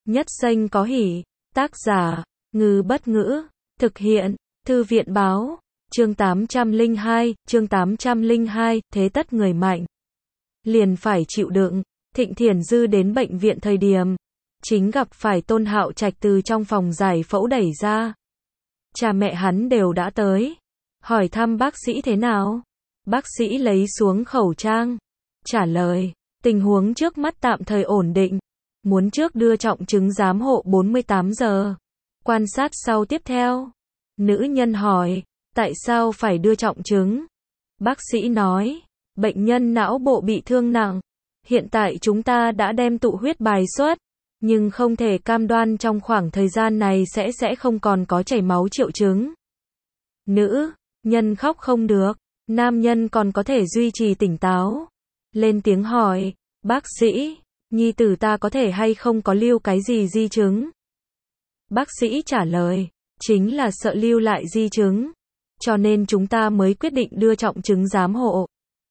Nhất xanh có hỉ. Tác giả, Ngư Bất Ngữ. Thực hiện, Thư viện Báo. Chương 802, thế tất người mạnh liền phải chịu đựng. Thịnh Thiền Dư đến bệnh viện thời điểm chính gặp phải Tôn Hạo Trạch từ trong phòng giải phẫu đẩy ra. Cha mẹ hắn đều đã tới, hỏi thăm bác sĩ thế nào. Bác sĩ lấy xuống khẩu trang, trả lời, tình huống trước mắt tạm thời ổn định, muốn trước đưa trọng chứng giám hộ 48 giờ, quan sát sau tiếp theo. Nữ nhân hỏi, tại sao phải đưa trọng chứng? Bác sĩ nói, bệnh nhân não bộ bị thương nặng, hiện tại chúng ta đã đem tụ huyết bài xuất, nhưng không thể cam đoan trong khoảng thời gian này sẽ không còn có chảy máu triệu chứng. Nữ nhân khóc không được, nam nhân còn có thể duy trì tỉnh táo. Lên tiếng hỏi, bác sĩ, nhi tử ta có thể hay không có lưu cái gì di chứng? Bác sĩ trả lời, chính là sợ lưu lại di chứng, cho nên chúng ta mới quyết định đưa trọng chứng giám hộ.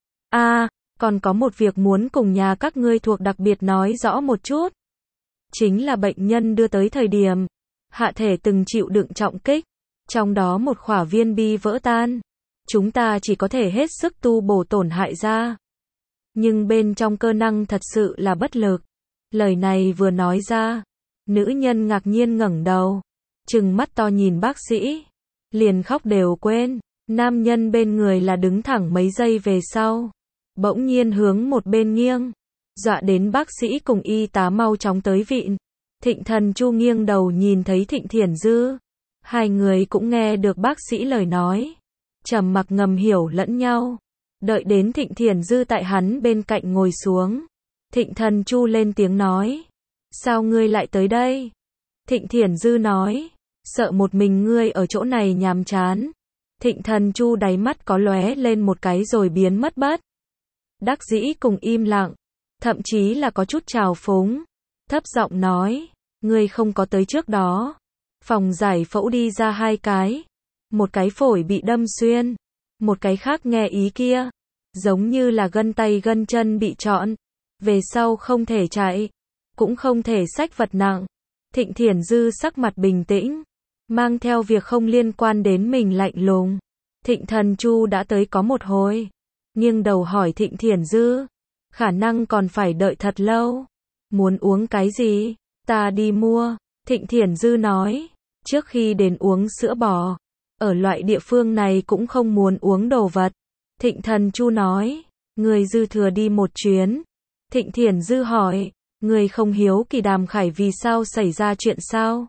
Còn có một việc muốn cùng nhà các ngươi thuộc đặc biệt nói rõ một chút. Chính là bệnh nhân đưa tới thời điểm, hạ thể từng chịu đựng trọng kích, trong đó một khỏa viên bi vỡ tan. Chúng ta chỉ có thể hết sức tu bổ tổn hại ra. Nhưng bên trong cơ năng thật sự là bất lực. Lời này vừa nói ra, nữ nhân ngạc nhiên ngẩng đầu, trừng mắt to nhìn bác sĩ, liền khóc đều quên. Nam nhân bên người là đứng thẳng mấy giây về sau, bỗng nhiên hướng một bên nghiêng, dọa đến bác sĩ cùng y tá mau chóng tới viện. Thịnh Thần Chu nghiêng đầu nhìn thấy Thịnh Thiền Dư, hai người cũng nghe được bác sĩ lời nói, trầm mặc ngầm hiểu lẫn nhau. Đợi đến Thịnh Thiền Dư tại hắn bên cạnh ngồi xuống, Thịnh Thần Chu lên tiếng nói, sao ngươi lại tới đây? Thịnh Thiền Dư nói, sợ một mình ngươi ở chỗ này nhàm chán. Thịnh Thần Chu đáy mắt có lóe lên một cái rồi biến mất bất đắc dĩ cùng im lặng, thậm chí là có chút trào phúng, thấp giọng nói, ngươi không có tới trước đó. Phòng giải phẫu đi ra hai cái, một cái phổi bị đâm xuyên, một cái khác nghe ý kia, giống như là gân tay gân chân bị trọn, về sau không thể chạy, cũng không thể xách vật nặng. Thịnh Thiền Dư sắc mặt bình tĩnh, mang theo việc không liên quan đến mình lạnh lùng. Thịnh Thần Chu đã tới có một hồi, nghiêng đầu hỏi Thịnh Thiền Dư, khả năng còn phải đợi thật lâu. Muốn uống cái gì? Ta đi mua. Thịnh Thiền Dư nói, trước khi đến uống sữa bò, ở loại địa phương này cũng không muốn uống đồ vật. Thịnh Thần Chu nói, người dư thừa đi một chuyến. Thịnh Thiền Dư hỏi, người không hiếu kỳ Đàm Khải vì sao xảy ra chuyện sao?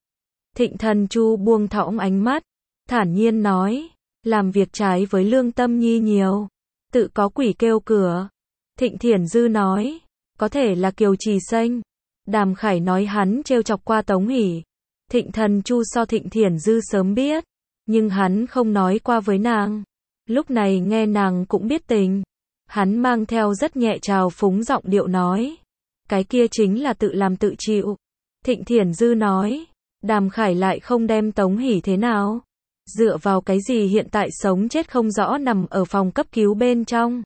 Thịnh Thần Chu buông thõng ánh mắt, thản nhiên nói, làm việc trái với lương tâm nhi nhiều, tự có quỷ kêu cửa. Thịnh Thiền Dư nói, có thể là Kiều Trì Xanh. Đàm Khải nói hắn trêu chọc qua Tống Hỷ. Thịnh Thần Chu so Thịnh Thiền Dư sớm biết, nhưng hắn không nói qua với nàng. Lúc này nghe nàng cũng biết tình, hắn mang theo rất nhẹ trào phúng giọng điệu nói, cái kia chính là tự làm tự chịu. Thịnh Thiền Dư nói, Đàm Khải lại không đem Tống Hỷ thế nào? Dựa vào cái gì hiện tại sống chết không rõ nằm ở phòng cấp cứu bên trong?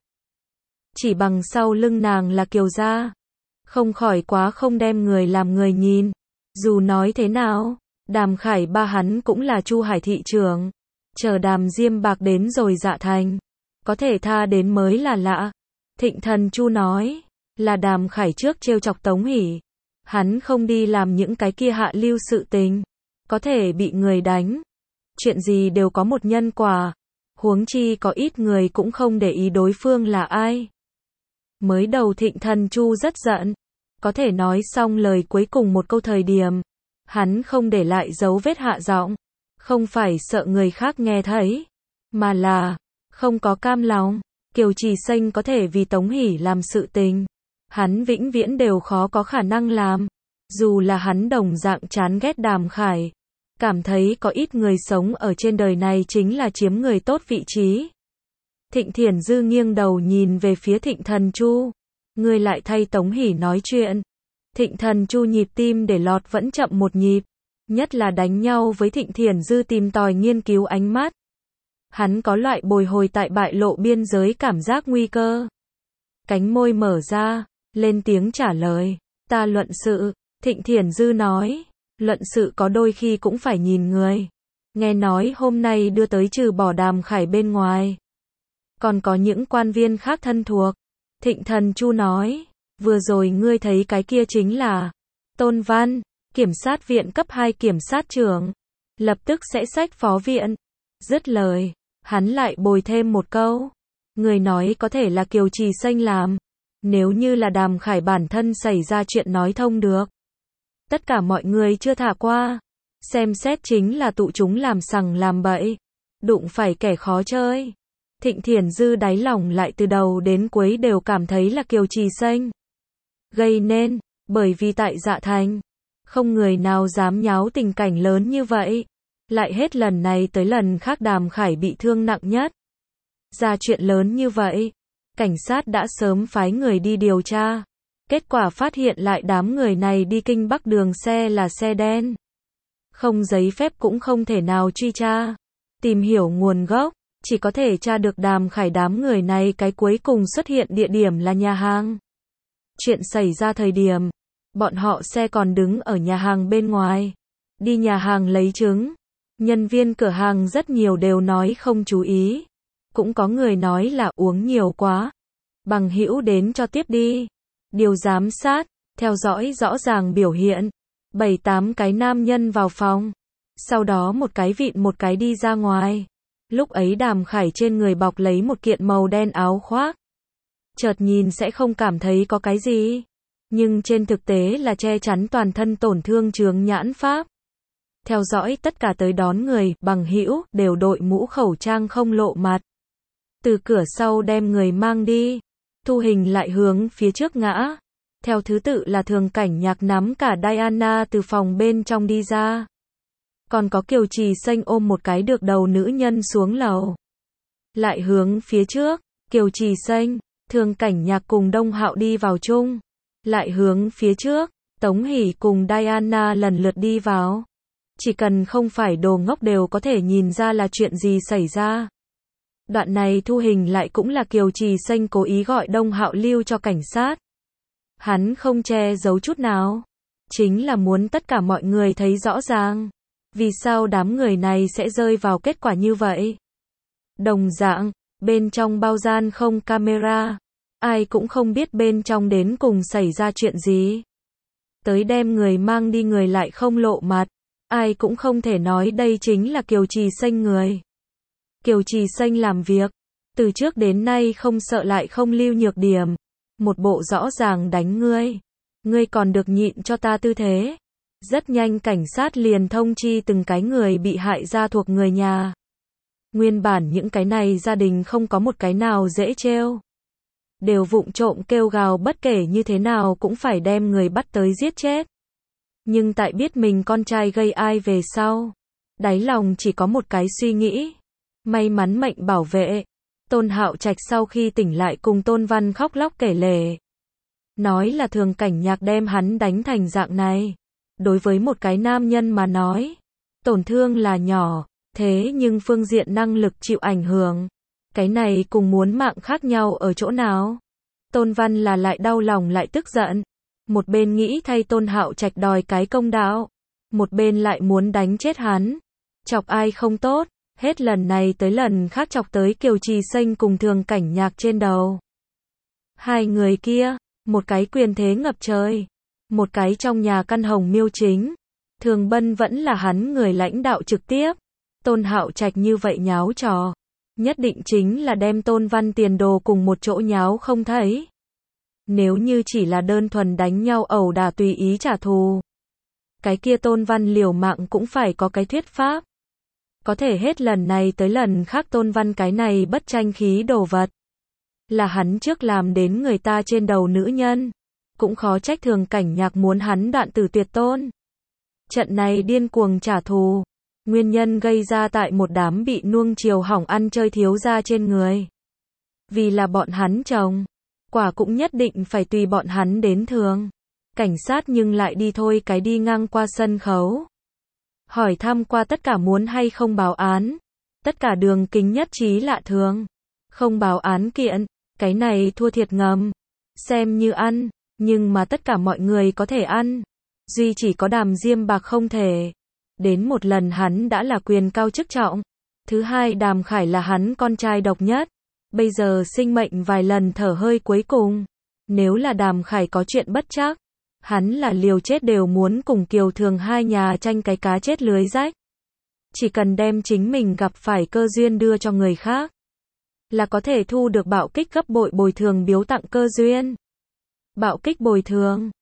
Chỉ bằng sau lưng nàng là Kiều gia, không khỏi quá không đem người làm người nhìn. Dù nói thế nào, Đàm Khải ba hắn cũng là Chu Hải thị trưởng, chờ Đàm Diêm Bạc đến rồi dạ thành, có thể tha đến mới là lạ. Thịnh Thần Chu nói, là Đàm Khải trước trêu chọc Tống Hỷ, hắn không đi làm những cái kia hạ lưu sự tình, có thể bị người đánh. Chuyện gì đều có một nhân quả, huống chi có ít người cũng không để ý đối phương là ai. Mới đầu Thịnh Thần Chu rất giận, có thể nói xong lời cuối cùng một câu thời điểm, hắn không để lại dấu vết hạ giọng, không phải sợ người khác nghe thấy, mà là không có cam lòng. Kiều Trì Xanh có thể vì Tống Hỷ làm sự tình, hắn vĩnh viễn đều khó có khả năng làm. Dù là hắn đồng dạng chán ghét Đàm Khải, cảm thấy có ít người sống ở trên đời này chính là chiếm người tốt vị trí. Thịnh Thiền Dư nghiêng đầu nhìn về phía Thịnh Thần Chu, ngươi lại thay Tống Hỷ nói chuyện. Thịnh Thần Chu nhịp tim để lọt vẫn chậm một nhịp, nhất là đánh nhau với Thịnh Thiền Dư tìm tòi nghiên cứu ánh mắt. Hắn có loại bồi hồi tại bại lộ biên giới cảm giác nguy cơ. Cánh môi mở ra, lên tiếng trả lời, ta luận sự, Thịnh Thiển Dư nói, luận sự có đôi khi cũng phải nhìn người. Nghe nói hôm nay đưa tới trừ bỏ Đàm Khải bên ngoài. Còn có những quan viên khác thân thuộc. Thịnh Thần Chu nói, vừa rồi ngươi thấy cái kia chính là Tôn Văn, kiểm sát viện cấp 2 kiểm sát trưởng. Lập tức sẽ xách phó viện. Dứt lời, hắn lại bồi thêm một câu. Người nói có thể là Kiều Trì Xanh làm. Nếu như là Đàm Khải bản thân xảy ra chuyện nói thông được. Tất cả mọi người chưa thả qua. Xem xét chính là tụ chúng làm sằng làm bậy. Đụng phải kẻ khó chơi. Thịnh Thiển Dư đáy lòng lại từ đầu đến cuối đều cảm thấy là Kiều Trì Xanh gây nên, bởi vì tại Dạ Thành, không người nào dám nháo tình cảnh lớn như vậy. Lại hết lần này tới lần khác Đàm Khải bị thương nặng nhất. Ra chuyện lớn như vậy, cảnh sát đã sớm phái người đi điều tra. Kết quả phát hiện lại đám người này đi Kinh Bắc đường xe là xe đen. Không giấy phép cũng không thể nào truy tra. Tìm hiểu nguồn gốc, chỉ có thể tra được Đàm Khải đám người này cái cuối cùng xuất hiện địa điểm là nhà hàng. Chuyện xảy ra thời điểm, bọn họ xe còn đứng ở nhà hàng bên ngoài. Đi nhà hàng lấy trứng. Nhân viên cửa hàng rất nhiều đều nói không chú ý. Cũng có người nói là uống nhiều quá. Bằng hữu đến cho tiếp đi. Điều giám sát, theo dõi rõ ràng biểu hiện. 7-8 cái nam nhân vào phòng. Sau đó một cái vịn một cái đi ra ngoài. Lúc ấy Đàm Khải trên người bọc lấy một kiện màu đen áo khoác. Chợt nhìn sẽ không cảm thấy có cái gì. Nhưng trên thực tế là che chắn toàn thân tổn thương chướng nhãn pháp. Theo dõi tất cả tới đón người, bằng hữu, đều đội mũ khẩu trang không lộ mặt. Từ cửa sau đem người mang đi. Thu Hình lại hướng phía trước ngã. Theo thứ tự là Thường Cảnh Nhạc nắm cả Diana từ phòng bên trong đi ra. Còn có Kiều Trì Xanh ôm một cái được đầu nữ nhân xuống lầu. Lại hướng phía trước, Kiều Trì Xanh, Thường Cảnh Nhạc cùng Đông Hạo đi vào chung. Lại hướng phía trước, Tống Hỷ cùng Diana lần lượt đi vào. Chỉ cần không phải đồ ngốc đều có thể nhìn ra là chuyện gì xảy ra. Đoạn này Thu Hình lại cũng là Kiều Trì Xanh cố ý gọi Đông Hạo lưu cho cảnh sát. Hắn không che giấu chút nào. Chính là muốn tất cả mọi người thấy rõ ràng. Vì sao đám người này sẽ rơi vào kết quả như vậy? Đồng dạng, bên trong bao gian không camera. Ai cũng không biết bên trong đến cùng xảy ra chuyện gì. Tới đem người mang đi người lại không lộ mặt. Ai cũng không thể nói đây chính là Kiều Trì Xanh người. Kiều Trì Xanh làm việc. Từ trước đến nay không sợ lại không lưu nhược điểm. Một bộ rõ ràng đánh ngươi. Ngươi còn được nhịn cho ta tư thế. Rất nhanh cảnh sát liền thông chi từng cái người bị hại ra thuộc người nhà. Nguyên bản những cái này gia đình không có một cái nào dễ trêu. Đều vụng trộm kêu gào bất kể như thế nào cũng phải đem người bắt tới giết chết. Nhưng tại biết mình con trai gây ai về sau. Đáy lòng chỉ có một cái suy nghĩ. May mắn mệnh bảo vệ. Tôn Hạo Trạch sau khi tỉnh lại cùng Tôn Văn khóc lóc kể lể. Nói là Thường Cảnh Nhạc đem hắn đánh thành dạng này. Đối với một cái nam nhân mà nói, tổn thương là nhỏ, thế nhưng phương diện năng lực chịu ảnh hưởng. Cái này cùng muốn mạng khác nhau ở chỗ nào? Tôn Văn là lại đau lòng lại tức giận. Một bên nghĩ thay Tôn Hạo Trạch đòi cái công đạo. Một bên lại muốn đánh chết hắn. Chọc ai không tốt, hết lần này tới lần khác chọc tới Kiều Trì Xanh cùng Thường Cảnh Nhạc trên đầu. Hai người kia, một cái quyền thế ngập trời. Một cái trong nhà căn hồng miêu chính. Thường Bân vẫn là hắn người lãnh đạo trực tiếp. Tôn Hạo Trạch như vậy nháo trò. Nhất định chính là đem Tôn Văn tiền đồ cùng một chỗ nháo không thấy. Nếu như chỉ là đơn thuần đánh nhau ẩu đả tùy ý trả thù. Cái kia Tôn Văn liều mạng cũng phải có cái thuyết pháp. Có thể hết lần này tới lần khác Tôn Văn cái này bất tranh khí đồ vật. Là hắn trước làm đến người ta trên đầu nữ nhân. Cũng khó trách Thường Cảnh Nhạc muốn hắn đoạn tử tuyệt tôn. Trận này điên cuồng trả thù. Nguyên nhân gây ra tại một đám bị nuông chiều hỏng ăn chơi thiếu gia trên người. Vì là bọn hắn chồng. Quả cũng nhất định phải tùy bọn hắn đến Thường Cảnh sát nhưng lại đi thôi cái đi ngang qua sân khấu. Hỏi thăm qua tất cả muốn hay không báo án. Tất cả đường kính nhất trí lạ thường. Không báo án kiện. Cái này thua thiệt ngầm. Xem như ăn. Nhưng mà tất cả mọi người có thể ăn. duy chỉ có Đàm Diêm Bạc không thể. Đến một lần hắn đã là quyền cao chức trọng. Thứ hai, Đàm Khải là hắn con trai độc nhất. Bây giờ sinh mệnh vài lần thở hơi cuối cùng. Nếu là Đàm Khải có chuyện bất trắc, hắn là liều chết đều muốn cùng Kiều Thường hai nhà tranh cái cá chết lưới rách. Chỉ cần đem chính mình gặp phải cơ duyên đưa cho người khác, là có thể thu được bạo kích gấp bội bồi thường biếu tặng cơ duyên. Bạo kích bồi thường.